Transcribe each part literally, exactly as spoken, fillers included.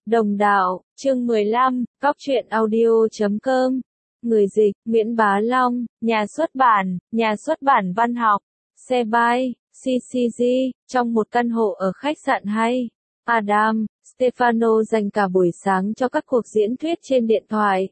Đồng đạo, chương mười lăm, cóc truyện audio chấm com. Người dịch, Nguyễn Bá Long, nhà xuất bản, nhà xuất bản văn học, xe bay, xê xê giê, trong một căn hộ ở khách sạn hay. Adam, Stefano dành cả buổi sáng cho các cuộc diễn thuyết trên điện thoại.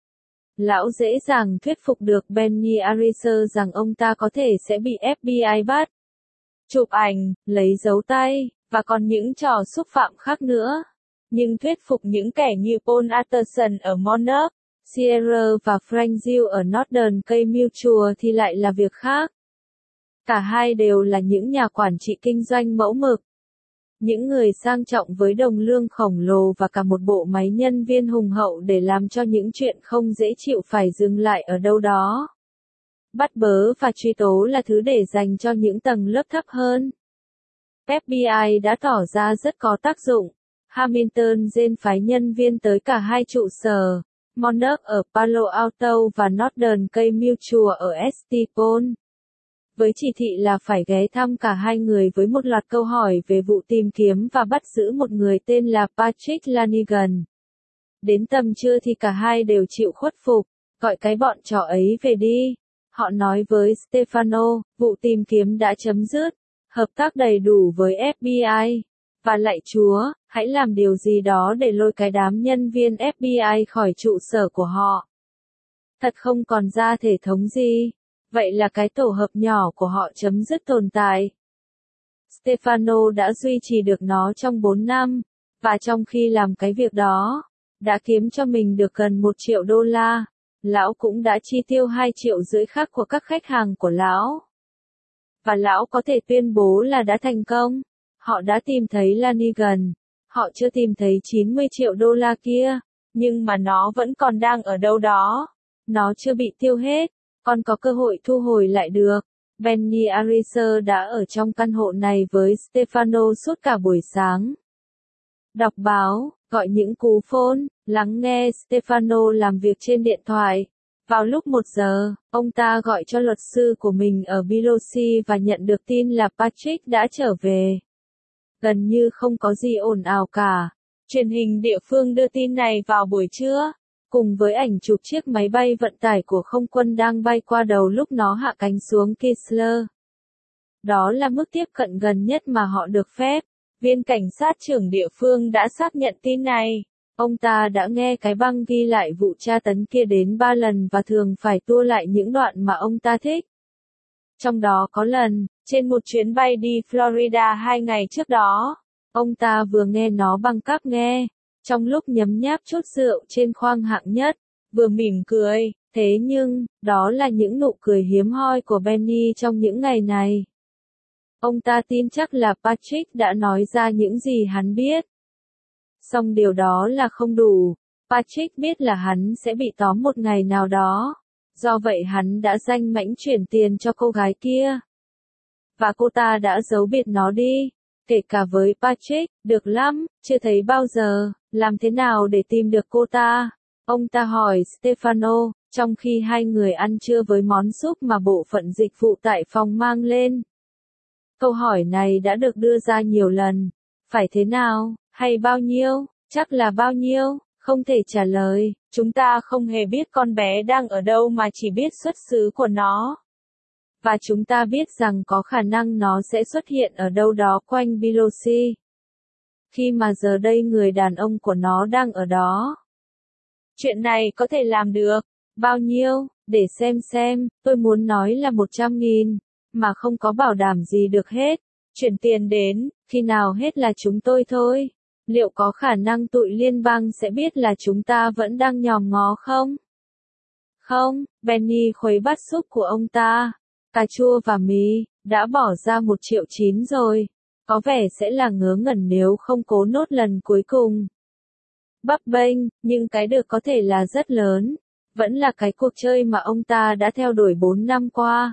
Lão dễ dàng thuyết phục được Benny Ariser rằng ông ta có thể sẽ bị ép bê i bắt, chụp ảnh, lấy dấu tay, và còn những trò xúc phạm khác nữa. Nhưng thuyết phục những kẻ như Paul Atherton ở Monarch, Sierra và Frank Gill ở Northern Key Mutual thì lại là việc khác. Cả hai đều là những nhà quản trị kinh doanh mẫu mực. Những người sang trọng với đồng lương khổng lồ và cả một bộ máy nhân viên hùng hậu để làm cho những chuyện không dễ chịu phải dừng lại ở đâu đó. Bắt bớ và truy tố là thứ để dành cho những tầng lớp thấp hơn. ép bê i đã tỏ ra rất có tác dụng. Hamilton Jane phái nhân viên tới cả hai trụ sở, Monarch ở Palo Alto và Northern Key Mutual ở Estepona. Với chỉ thị là phải ghé thăm cả hai người với một loạt câu hỏi về vụ tìm kiếm và bắt giữ một người tên là Patrick Lanigan. Đến tầm trưa thì cả hai đều chịu khuất phục, gọi cái bọn trò ấy về đi. Họ nói với Stefano, vụ tìm kiếm đã chấm dứt, hợp tác đầy đủ với ép bê i. Và lạy Chúa, hãy làm điều gì đó để lôi cái đám nhân viên ép bê i khỏi trụ sở của họ. Thật không còn ra thể thống gì. Vậy là cái tổ hợp nhỏ của họ chấm dứt tồn tại. Stefano đã duy trì được nó trong bốn năm, và trong khi làm cái việc đó, đã kiếm cho mình được gần một triệu đô la. Lão cũng đã chi tiêu hai triệu rưỡi khác của các khách hàng của lão. Và lão có thể tuyên bố là đã thành công. Họ đã tìm thấy Lanigan. Họ chưa tìm thấy chín mươi triệu đô la kia, nhưng mà nó vẫn còn đang ở đâu đó. Nó chưa bị tiêu hết, còn có cơ hội thu hồi lại được. Benny Ariser đã ở trong căn hộ này với Stefano suốt cả buổi sáng. Đọc báo, gọi những cú phone, lắng nghe Stefano làm việc trên điện thoại. Vào lúc một giờ, ông ta gọi cho luật sư của mình ở Biloxi và nhận được tin là Patrick đã trở về. Gần như không có gì ồn ào cả. Truyền hình địa phương đưa tin này vào buổi trưa, cùng với ảnh chụp chiếc máy bay vận tải của không quân đang bay qua đầu lúc nó hạ cánh xuống Kisler. Đó là mức tiếp cận gần nhất mà họ được phép. Viên cảnh sát trưởng địa phương đã xác nhận tin này. Ông ta đã nghe cái băng ghi lại vụ tra tấn kia đến ba lần và thường phải tua lại những đoạn mà ông ta thích. Trong đó có lần, trên một chuyến bay đi Florida hai ngày trước đó, ông ta vừa nghe nó bằng cáp nghe, trong lúc nhấm nháp chút rượu trên khoang hạng nhất, vừa mỉm cười. Thế nhưng, đó là những nụ cười hiếm hoi của Benny trong những ngày này. Ông ta tin chắc là Patrick đã nói ra những gì hắn biết. Song điều đó là không đủ. Patrick biết là hắn sẽ bị tóm một ngày nào đó. Do vậy hắn đã danh mãnh chuyển tiền cho cô gái kia. Và cô ta đã giấu biệt nó đi. Kể cả với Patrick, được lắm, chưa thấy bao giờ, làm thế nào để tìm được cô ta? Ông ta hỏi Stefano, trong khi hai người ăn trưa với món súp mà bộ phận dịch vụ tại phòng mang lên. Câu hỏi này đã được đưa ra nhiều lần. Phải thế nào, hay bao nhiêu, chắc là bao nhiêu, không thể trả lời. Chúng ta không hề biết con bé đang ở đâu mà chỉ biết xuất xứ của nó. Và chúng ta biết rằng có khả năng nó sẽ xuất hiện ở đâu đó quanh Biloxi. Khi mà giờ đây người đàn ông của nó đang ở đó. Chuyện này có thể làm được. Bao nhiêu? Để xem xem, tôi muốn nói là một trăm nghìn. Mà không có bảo đảm gì được hết. Chuyển tiền đến, khi nào hết là chúng tôi thôi. Liệu có khả năng tụi liên bang sẽ biết là chúng ta vẫn đang nhòm ngó không? Không, Benny khuấy bát súp của ông ta. Cà chua và mì, đã bỏ ra một triệu chín rồi. Có vẻ sẽ là ngớ ngẩn nếu không cố nốt lần cuối cùng. Bấp bênh, nhưng cái được có thể là rất lớn. Vẫn là cái cuộc chơi mà ông ta đã theo đuổi bốn năm qua.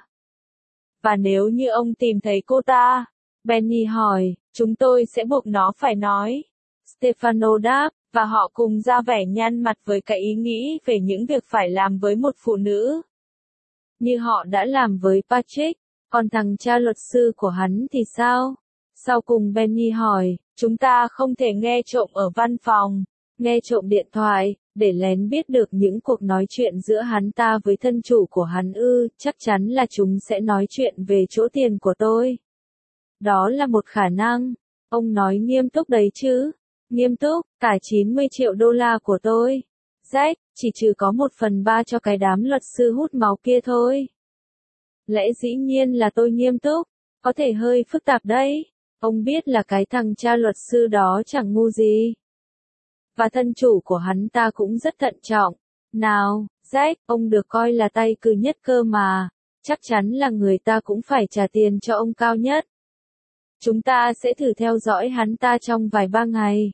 Và nếu như ông tìm thấy cô ta, Benny hỏi, chúng tôi sẽ buộc nó phải nói. Stefano đáp, và họ cùng ra vẻ nhăn mặt với cái ý nghĩ về những việc phải làm với một phụ nữ. Như họ đã làm với Patrick, còn thằng cha luật sư của hắn thì sao? Sau cùng Benny hỏi, chúng ta không thể nghe trộm ở văn phòng. nghe trộm điện thoại, để lén biết được những cuộc nói chuyện giữa hắn ta với thân chủ của hắn ư, chắc chắn là chúng sẽ nói chuyện về chỗ tiền của tôi. Đó là một khả năng. Ông nói nghiêm túc đấy chứ. Nghiêm túc, cả chín mươi triệu đô la của tôi. Jack, chỉ trừ có một phần ba cho cái đám luật sư hút máu kia thôi. Lẽ dĩ nhiên là tôi nghiêm túc, có thể hơi phức tạp đấy. Ông biết là cái thằng cha luật sư đó chẳng ngu gì. Và thân chủ của hắn ta cũng rất thận trọng. Nào, Jack, ông được coi là tay cừ nhất cơ mà. Chắc chắn là người ta cũng phải trả tiền cho ông cao nhất. Chúng ta sẽ thử theo dõi hắn ta trong vài ba ngày.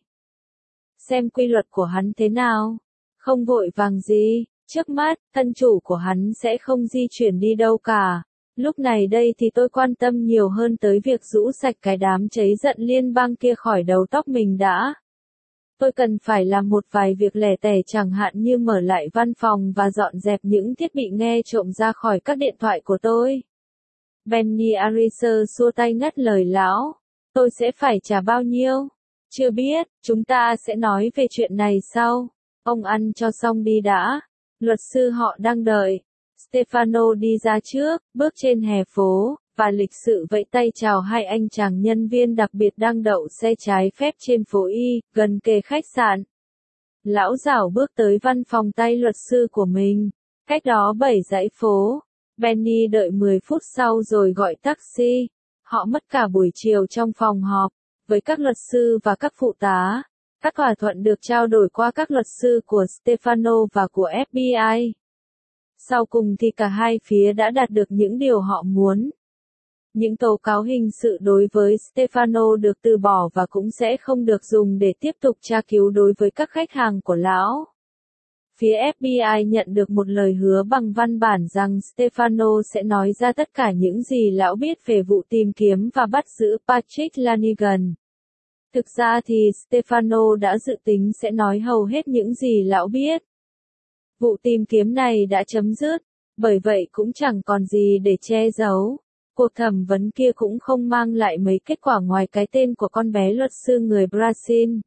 Xem quy luật của hắn thế nào. Không vội vàng gì, trước mắt, thân chủ của hắn sẽ không di chuyển đi đâu cả. Lúc này đây thì tôi quan tâm nhiều hơn tới việc rũ sạch cái đám cháy giận liên bang kia khỏi đầu tóc mình đã. Tôi cần phải làm một vài việc lẻ tẻ chẳng hạn như mở lại văn phòng và dọn dẹp những thiết bị nghe trộm ra khỏi các điện thoại của tôi. Benny Ariser xua tay ngắt lời lão. Tôi sẽ phải trả bao nhiêu? Chưa biết, chúng ta sẽ nói về chuyện này sau. Ông ăn cho xong đi đã. Luật sư họ đang đợi. Stefano đi ra trước, bước trên hè phố, và lịch sự vẫy tay chào hai anh chàng nhân viên đặc biệt đang đậu xe trái phép trên phố Y, gần kề khách sạn. Lão giảo bước tới văn phòng tay luật sư của mình, cách đó bảy dãy phố. Benny đợi mười phút sau rồi gọi taxi. Họ mất cả buổi chiều trong phòng họp, với các luật sư và các phụ tá. Các thỏa thuận được trao đổi qua các luật sư của Stefano và của ép bê i. Sau cùng thì cả hai phía đã đạt được những điều họ muốn. Những tố cáo hình sự đối với Stefano được từ bỏ và cũng sẽ không được dùng để tiếp tục tra cứu đối với các khách hàng của lão. Phía ép bê i nhận được một lời hứa bằng văn bản rằng Stefano sẽ nói ra tất cả những gì lão biết về vụ tìm kiếm và bắt giữ Patrick Lanigan. Thực ra thì Stefano đã dự tính sẽ nói hầu hết những gì lão biết. Vụ tìm kiếm này đã chấm dứt, bởi vậy cũng chẳng còn gì để che giấu. Cuộc thẩm vấn kia cũng không mang lại mấy kết quả ngoài cái tên của con bé luật sư người Brazil.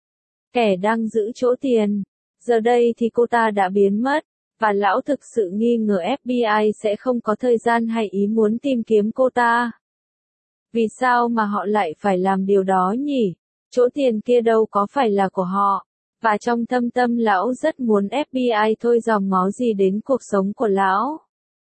Kẻ đang giữ chỗ tiền. Giờ đây thì cô ta đã biến mất, và lão thực sự nghi ngờ ép bê i sẽ không có thời gian hay ý muốn tìm kiếm cô ta. Vì sao mà họ lại phải làm điều đó nhỉ? Chỗ tiền kia đâu có phải là của họ. Và trong thâm tâm lão rất muốn ép bê i thôi dòm ngó gì đến cuộc sống của lão.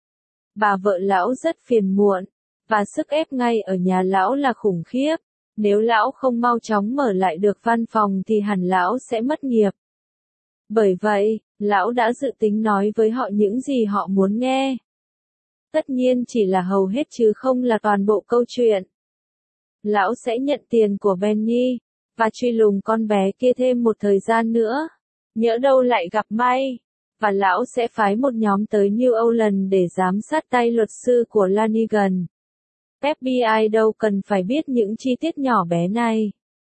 Bà vợ lão rất phiền muộn, và sức ép ngay ở nhà lão là khủng khiếp. Nếu lão không mau chóng mở lại được văn phòng thì hẳn lão sẽ mất nghiệp. Bởi vậy, lão đã dự tính nói với họ những gì họ muốn nghe. Tất nhiên chỉ là hầu hết chứ không là toàn bộ câu chuyện. Lão sẽ nhận tiền của Benny, và truy lùng con bé kia thêm một thời gian nữa. Nhỡ đâu lại gặp may. Và lão sẽ phái một nhóm tới New Orleans để giám sát tay luật sư của Lanigan. ép bê i đâu cần phải biết những chi tiết nhỏ bé này.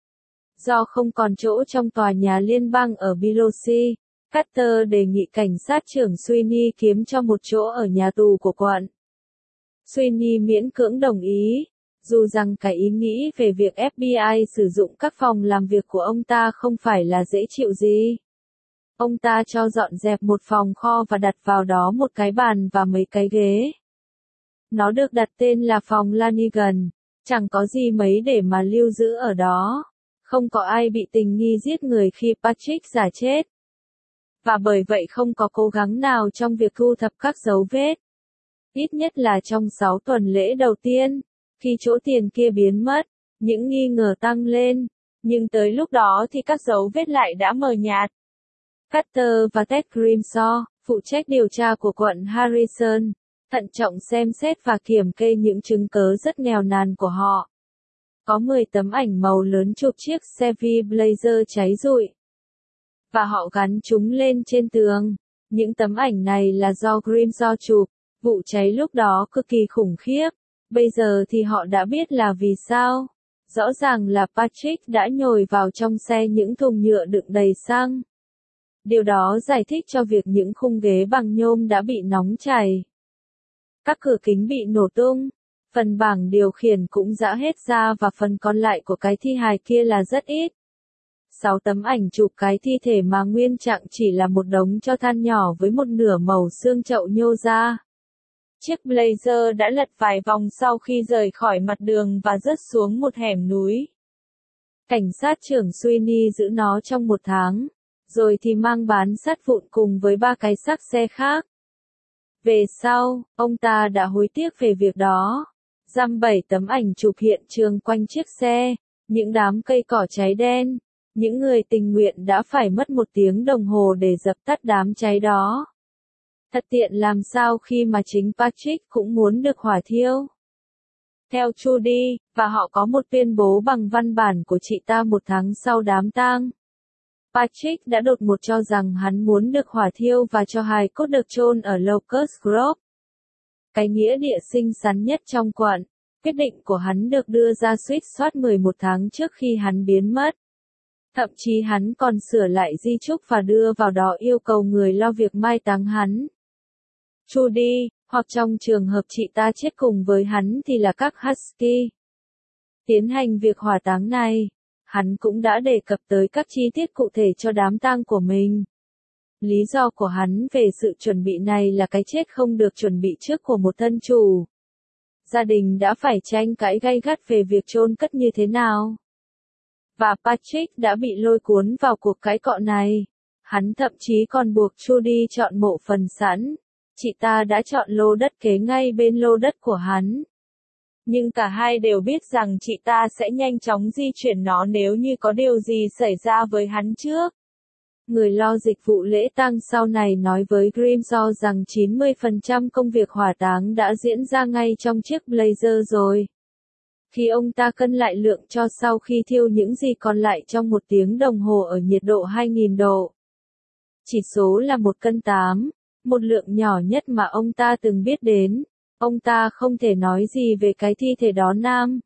Do không còn chỗ trong tòa nhà liên bang ở Biloxi, Carter đề nghị cảnh sát trưởng Sweeney kiếm cho một chỗ ở nhà tù của quận. Sweeney miễn cưỡng đồng ý, dù rằng cái ý nghĩ về việc ép bê i sử dụng các phòng làm việc của ông ta không phải là dễ chịu gì. Ông ta cho dọn dẹp một phòng kho và đặt vào đó một cái bàn và mấy cái ghế. Nó được đặt tên là phòng Lanigan, chẳng có gì mấy để mà lưu giữ ở đó. Không có ai bị tình nghi giết người khi Patrick giả chết. Và bởi vậy không có cố gắng nào trong việc thu thập các dấu vết. Ít nhất là trong sáu tuần lễ đầu tiên, khi chỗ tiền kia biến mất, những nghi ngờ tăng lên. Nhưng tới lúc đó thì các dấu vết lại đã mờ nhạt. Carter và Ted Grimshaw, phụ trách điều tra của quận Harrison, thận trọng xem xét và kiểm kê những chứng cớ rất nghèo nàn của họ. Có mười tấm ảnh màu lớn chụp chiếc Chevy Blazer cháy rụi. Và họ gắn chúng lên trên tường. Những tấm ảnh này là do Grimshaw chụp. Vụ cháy lúc đó cực kỳ khủng khiếp. Bây giờ thì họ đã biết là vì sao. Rõ ràng là Patrick đã nhồi vào trong xe những thùng nhựa đựng đầy xăng. Điều đó giải thích cho việc những khung ghế bằng nhôm đã bị nóng chảy. Các cửa kính bị nổ tung. Phần bảng điều khiển cũng giã hết ra và phần còn lại của cái thi hài kia là rất ít. Sáu tấm ảnh chụp cái thi thể mà nguyên trạng chỉ là một đống tro than nhỏ với một nửa màu xương chậu nhô ra. Chiếc Blazer đã lật vài vòng sau khi rời khỏi mặt đường và rớt xuống một hẻm núi. Cảnh sát trưởng Sweeney giữ nó trong một tháng, rồi thì mang bán sắt vụn cùng với ba cái xác xe khác. Về sau, ông ta đã hối tiếc về việc đó. Dăm bảy tấm ảnh chụp hiện trường quanh chiếc xe, những đám cây cỏ cháy đen, những người tình nguyện đã phải mất một tiếng đồng hồ để dập tắt đám cháy đó. Thật tiện làm sao khi mà chính Patrick cũng muốn được hỏa thiêu. Theo Trudy, và họ có một tuyên bố bằng văn bản của chị ta một tháng sau đám tang. Patrick đã đột ngột cho rằng hắn muốn được hỏa thiêu và cho hài cốt được chôn ở Locust Grove, cái nghĩa địa xinh xắn nhất trong quận. Quyết định của hắn được đưa ra suýt soát mười một tháng trước khi hắn biến mất. Thậm chí hắn còn sửa lại di chúc và đưa vào đó yêu cầu người lo việc mai táng hắn. Trudy, hoặc trong trường hợp chị ta chết cùng với hắn thì là các Husky. Tiến hành việc hỏa táng này, hắn cũng đã đề cập tới các chi tiết cụ thể cho đám tang của mình. Lý do của hắn về sự chuẩn bị này là cái chết không được chuẩn bị trước của một thân chủ. Gia đình đã phải tranh cãi gay gắt về việc chôn cất như thế nào. Và Patrick đã bị lôi cuốn vào cuộc cãi cọ này. Hắn thậm chí còn buộc Trudy chọn mộ phần sẵn. Chị ta đã chọn lô đất kế ngay bên lô đất của hắn. Nhưng cả hai đều biết rằng chị ta sẽ nhanh chóng di chuyển nó nếu như có điều gì xảy ra với hắn trước. Người lo dịch vụ lễ tang sau này nói với Grimshaw rằng chín mươi phần trăm công việc hỏa táng đã diễn ra ngay trong chiếc Blazer rồi. Khi ông ta cân lại lượng tro sau khi thiêu những gì còn lại trong một tiếng đồng hồ ở nhiệt độ hai nghìn độ. Chỉ số là một cân tám, một lượng nhỏ nhất mà ông ta từng biết đến. Ông ta không thể nói gì về cái thi thể đó nam,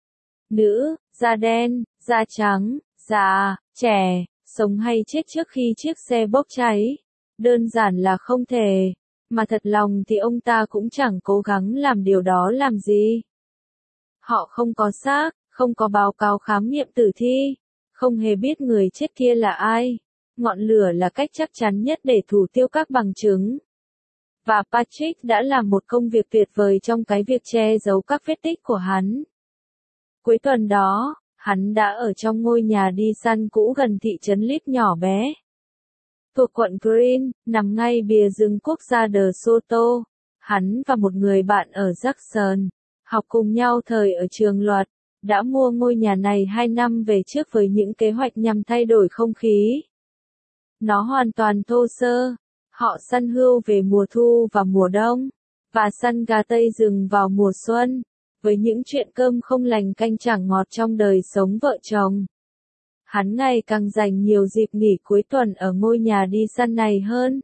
nữ, da đen, da trắng, già, trẻ, sống hay chết trước khi chiếc xe bốc cháy. Đơn giản là không thể. Mà thật lòng thì ông ta cũng chẳng cố gắng làm điều đó làm gì. Họ không có xác, không có báo cáo khám nghiệm tử thi, không hề biết người chết kia là ai. Ngọn lửa là cách chắc chắn nhất để thủ tiêu các bằng chứng. Và Patrick đã làm một công việc tuyệt vời trong cái việc che giấu các vết tích của hắn. Cuối tuần đó, hắn đã ở trong ngôi nhà đi săn cũ gần thị trấn Leap nhỏ bé, thuộc quận Green, nằm ngay bìa rừng quốc gia De Soto. Hắn và một người bạn ở Jackson, học cùng nhau thời ở trường luật, đã mua ngôi nhà này hai năm về trước với những kế hoạch nhằm thay đổi không khí. Nó hoàn toàn thô sơ. Họ săn hươu về mùa thu và mùa đông, và săn gà tây rừng vào mùa xuân, với những chuyện cơm không lành canh chẳng ngọt trong đời sống vợ chồng. Hắn ngày càng dành nhiều dịp nghỉ cuối tuần ở ngôi nhà đi săn này hơn.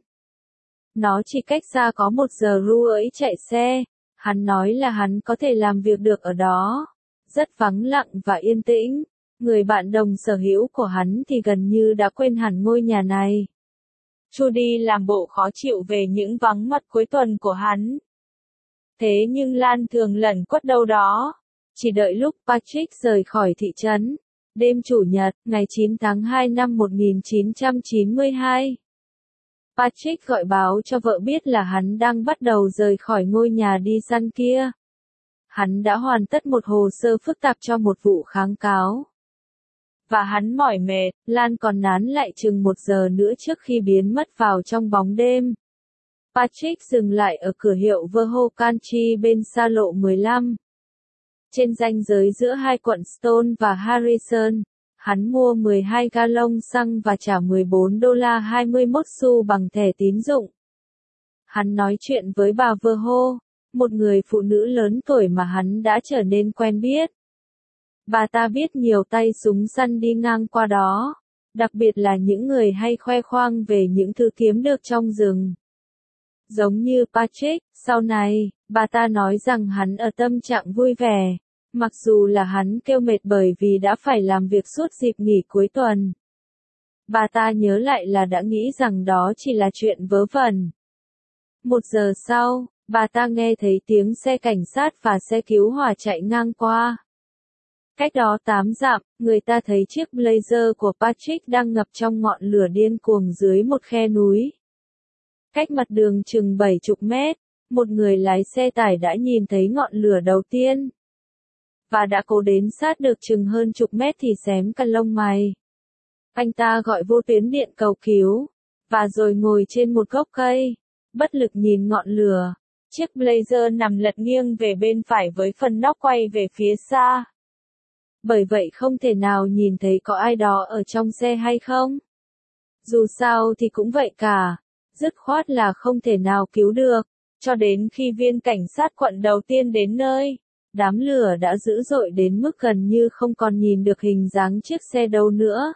Nó chỉ cách xa có một giờ rưỡi chạy xe. Hắn nói là hắn có thể làm việc được ở đó. Rất vắng lặng và yên tĩnh. Người bạn đồng sở hữu của hắn thì gần như đã quên hẳn ngôi nhà này. Trudy làm bộ khó chịu về những vắng mặt cuối tuần của hắn. Thế nhưng Lan thường lẩn quất đâu đó. Chỉ đợi lúc Patrick rời khỏi thị trấn. Đêm Chủ nhật, ngày chín tháng hai năm một nghìn chín trăm chín mươi hai. Patrick gọi báo cho vợ biết là hắn đang bắt đầu rời khỏi ngôi nhà đi săn kia. Hắn đã hoàn tất một hồ sơ phức tạp cho một vụ kháng cáo. Và hắn mỏi mệt, Lan còn nán lại chừng một giờ nữa trước khi biến mất vào trong bóng đêm. Patrick dừng lại ở cửa hiệu Verho Country bên xa lộ mười lăm. Trên ranh giới giữa hai quận Stone và Harrison, hắn mua mười hai ga lông xăng và trả mười bốn đô la hai mươi mốt xu bằng thẻ tín dụng. Hắn nói chuyện với bà Verho, một người phụ nữ lớn tuổi mà hắn đã trở nên quen biết. Bà ta biết nhiều tay súng săn đi ngang qua đó, đặc biệt là những người hay khoe khoang về những thứ kiếm được trong rừng. Giống như Patrick, sau này, bà ta nói rằng hắn ở tâm trạng vui vẻ, mặc dù là hắn kêu mệt bởi vì đã phải làm việc suốt dịp nghỉ cuối tuần. Bà ta nhớ lại là đã nghĩ rằng đó chỉ là chuyện vớ vẩn. Một giờ sau, bà ta nghe thấy tiếng xe cảnh sát và xe cứu hỏa chạy ngang qua. Cách đó tám dặm, người ta thấy chiếc Blazer của Patrick đang ngập trong ngọn lửa điên cuồng dưới một khe núi. Cách mặt đường chừng bảy chục mét, một người lái xe tải đã nhìn thấy ngọn lửa đầu tiên. Và đã cố đến sát được chừng hơn chục mét thì xém cả lông mày. Anh ta gọi vô tuyến điện cầu cứu, và rồi ngồi trên một gốc cây, bất lực nhìn ngọn lửa. Chiếc Blazer nằm lật nghiêng về bên phải với phần nóc quay về phía xa. Bởi vậy không thể nào nhìn thấy có ai đó ở trong xe hay không. Dù sao thì cũng vậy cả, dứt khoát là không thể nào cứu được, cho đến khi viên cảnh sát quận đầu tiên đến nơi. Đám lửa đã dữ dội đến mức gần như không còn nhìn được hình dáng chiếc xe đâu nữa.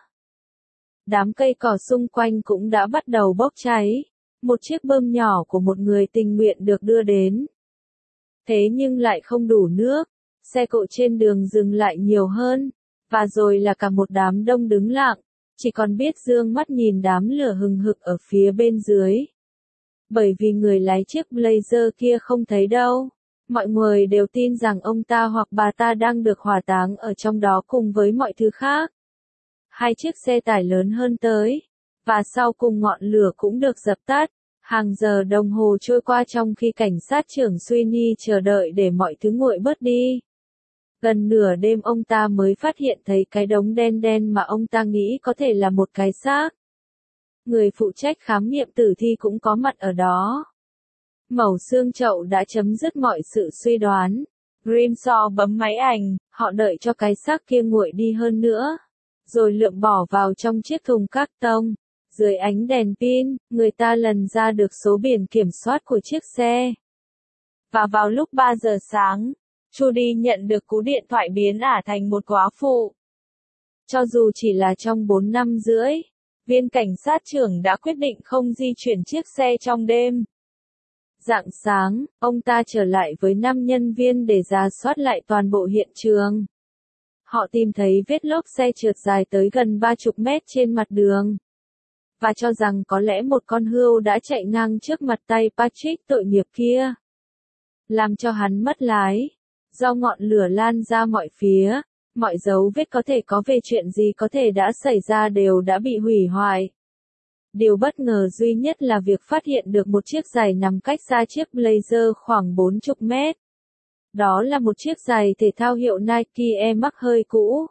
Đám cây cỏ xung quanh cũng đã bắt đầu bốc cháy. Một chiếc bơm nhỏ của một người tình nguyện được đưa đến. Thế nhưng lại không đủ nước, xe cộ trên đường dừng lại nhiều hơn, và rồi là cả một đám đông đứng lặng, chỉ còn biết dương mắt nhìn đám lửa hừng hực ở phía bên dưới. Bởi vì người lái chiếc Blazer kia không thấy đâu, mọi người đều tin rằng ông ta hoặc bà ta đang được hỏa táng ở trong đó cùng với mọi thứ khác. Hai chiếc xe tải lớn hơn tới, và sau cùng ngọn lửa cũng được dập tắt. Hàng giờ đồng hồ trôi qua trong khi cảnh sát trưởng Sweeney chờ đợi để mọi thứ nguội bớt đi. Gần nửa đêm ông ta mới phát hiện thấy cái đống đen đen mà ông ta nghĩ có thể là một cái xác. Người phụ trách khám nghiệm tử thi cũng có mặt ở đó. Mẩu xương chậu đã chấm dứt mọi sự suy đoán. Grimshaw bấm máy ảnh, họ đợi cho cái xác kia nguội đi hơn nữa, rồi lượm bỏ vào trong chiếc thùng các tông. Dưới ánh đèn pin, người ta lần ra được số biển kiểm soát của chiếc xe. Và vào lúc ba giờ sáng, Trudy nhận được cú điện thoại biến ả thành một góa phụ. Cho dù chỉ là trong bốn năm rưỡi, viên cảnh sát trưởng đã quyết định không di chuyển chiếc xe trong đêm. Rạng sáng, ông ta trở lại với năm nhân viên để rà soát lại toàn bộ hiện trường. Họ tìm thấy vết lốp xe trượt dài tới gần ba chục mét trên mặt đường. Và cho rằng có lẽ một con hươu đã chạy ngang trước mặt tay Patrick tội nghiệp kia, làm cho hắn mất lái. Do ngọn lửa lan ra mọi phía, mọi dấu vết có thể có về chuyện gì có thể đã xảy ra đều đã bị hủy hoại. Điều bất ngờ duy nhất là việc phát hiện được một chiếc giày nằm cách xa chiếc Blazer khoảng bốn mươi mét. Đó là một chiếc giày thể thao hiệu Nike Air Max hơi cũ,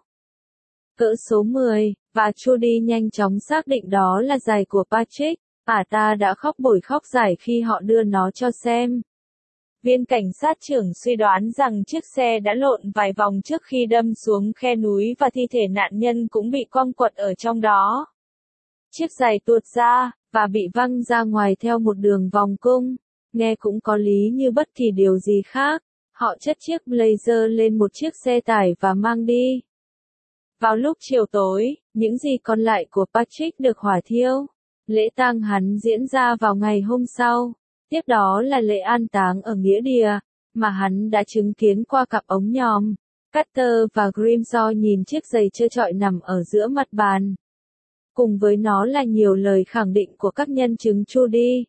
cỡ số mười, và Trudy nhanh chóng xác định đó là giày của Patrick. Ả ta đã khóc bổi khóc dải khi họ đưa nó cho xem. Viên cảnh sát trưởng suy đoán rằng chiếc xe đã lộn vài vòng trước khi đâm xuống khe núi và thi thể nạn nhân cũng bị quăng quật ở trong đó. Chiếc giày tuột ra, và bị văng ra ngoài theo một đường vòng cung. Nghe cũng có lý như bất kỳ điều gì khác. Họ chất chiếc Blazer lên một chiếc xe tải và mang đi. Vào lúc chiều tối, những gì còn lại của Patrick được hỏa thiêu. Lễ tang hắn diễn ra vào ngày hôm sau. Tiếp đó là lễ an táng ở nghĩa địa, mà hắn đã chứng kiến qua cặp ống nhòm. Carter và Grimshaw nhìn chiếc giày trơ trọi nằm ở giữa mặt bàn. Cùng với nó là nhiều lời khẳng định của các nhân chứng Trudy.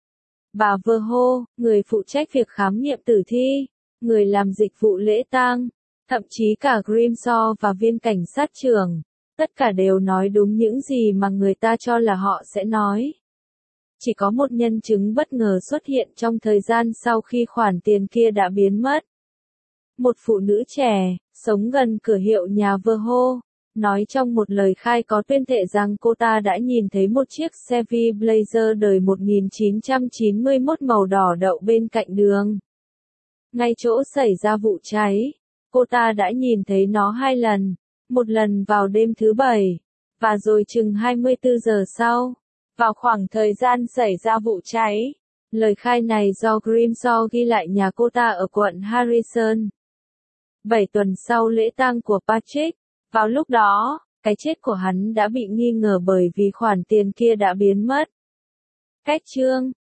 Bà Verho, người phụ trách việc khám nghiệm tử thi, người làm dịch vụ lễ tang, thậm chí cả Grimshaw và viên cảnh sát trưởng, tất cả đều nói đúng những gì mà người ta cho là họ sẽ nói. Chỉ có một nhân chứng bất ngờ xuất hiện trong thời gian sau khi khoản tiền kia đã biến mất. Một phụ nữ trẻ, sống gần cửa hiệu nhà Verho, nói trong một lời khai có tuyên thệ rằng cô ta đã nhìn thấy một chiếc Chevy Blazer đời một nghìn chín trăm chín mươi mốt màu đỏ đậu bên cạnh đường. Ngay chỗ xảy ra vụ cháy, cô ta đã nhìn thấy nó hai lần, một lần vào đêm thứ bảy, và rồi chừng hai mươi tư giờ sau, vào khoảng thời gian xảy ra vụ cháy. Lời khai này do Grimshaw ghi lại nhà cô ta ở quận Harrison. Bảy tuần sau lễ tang của Patrick, vào lúc đó, cái chết của hắn đã bị nghi ngờ bởi vì khoản tiền kia đã biến mất. Cách chương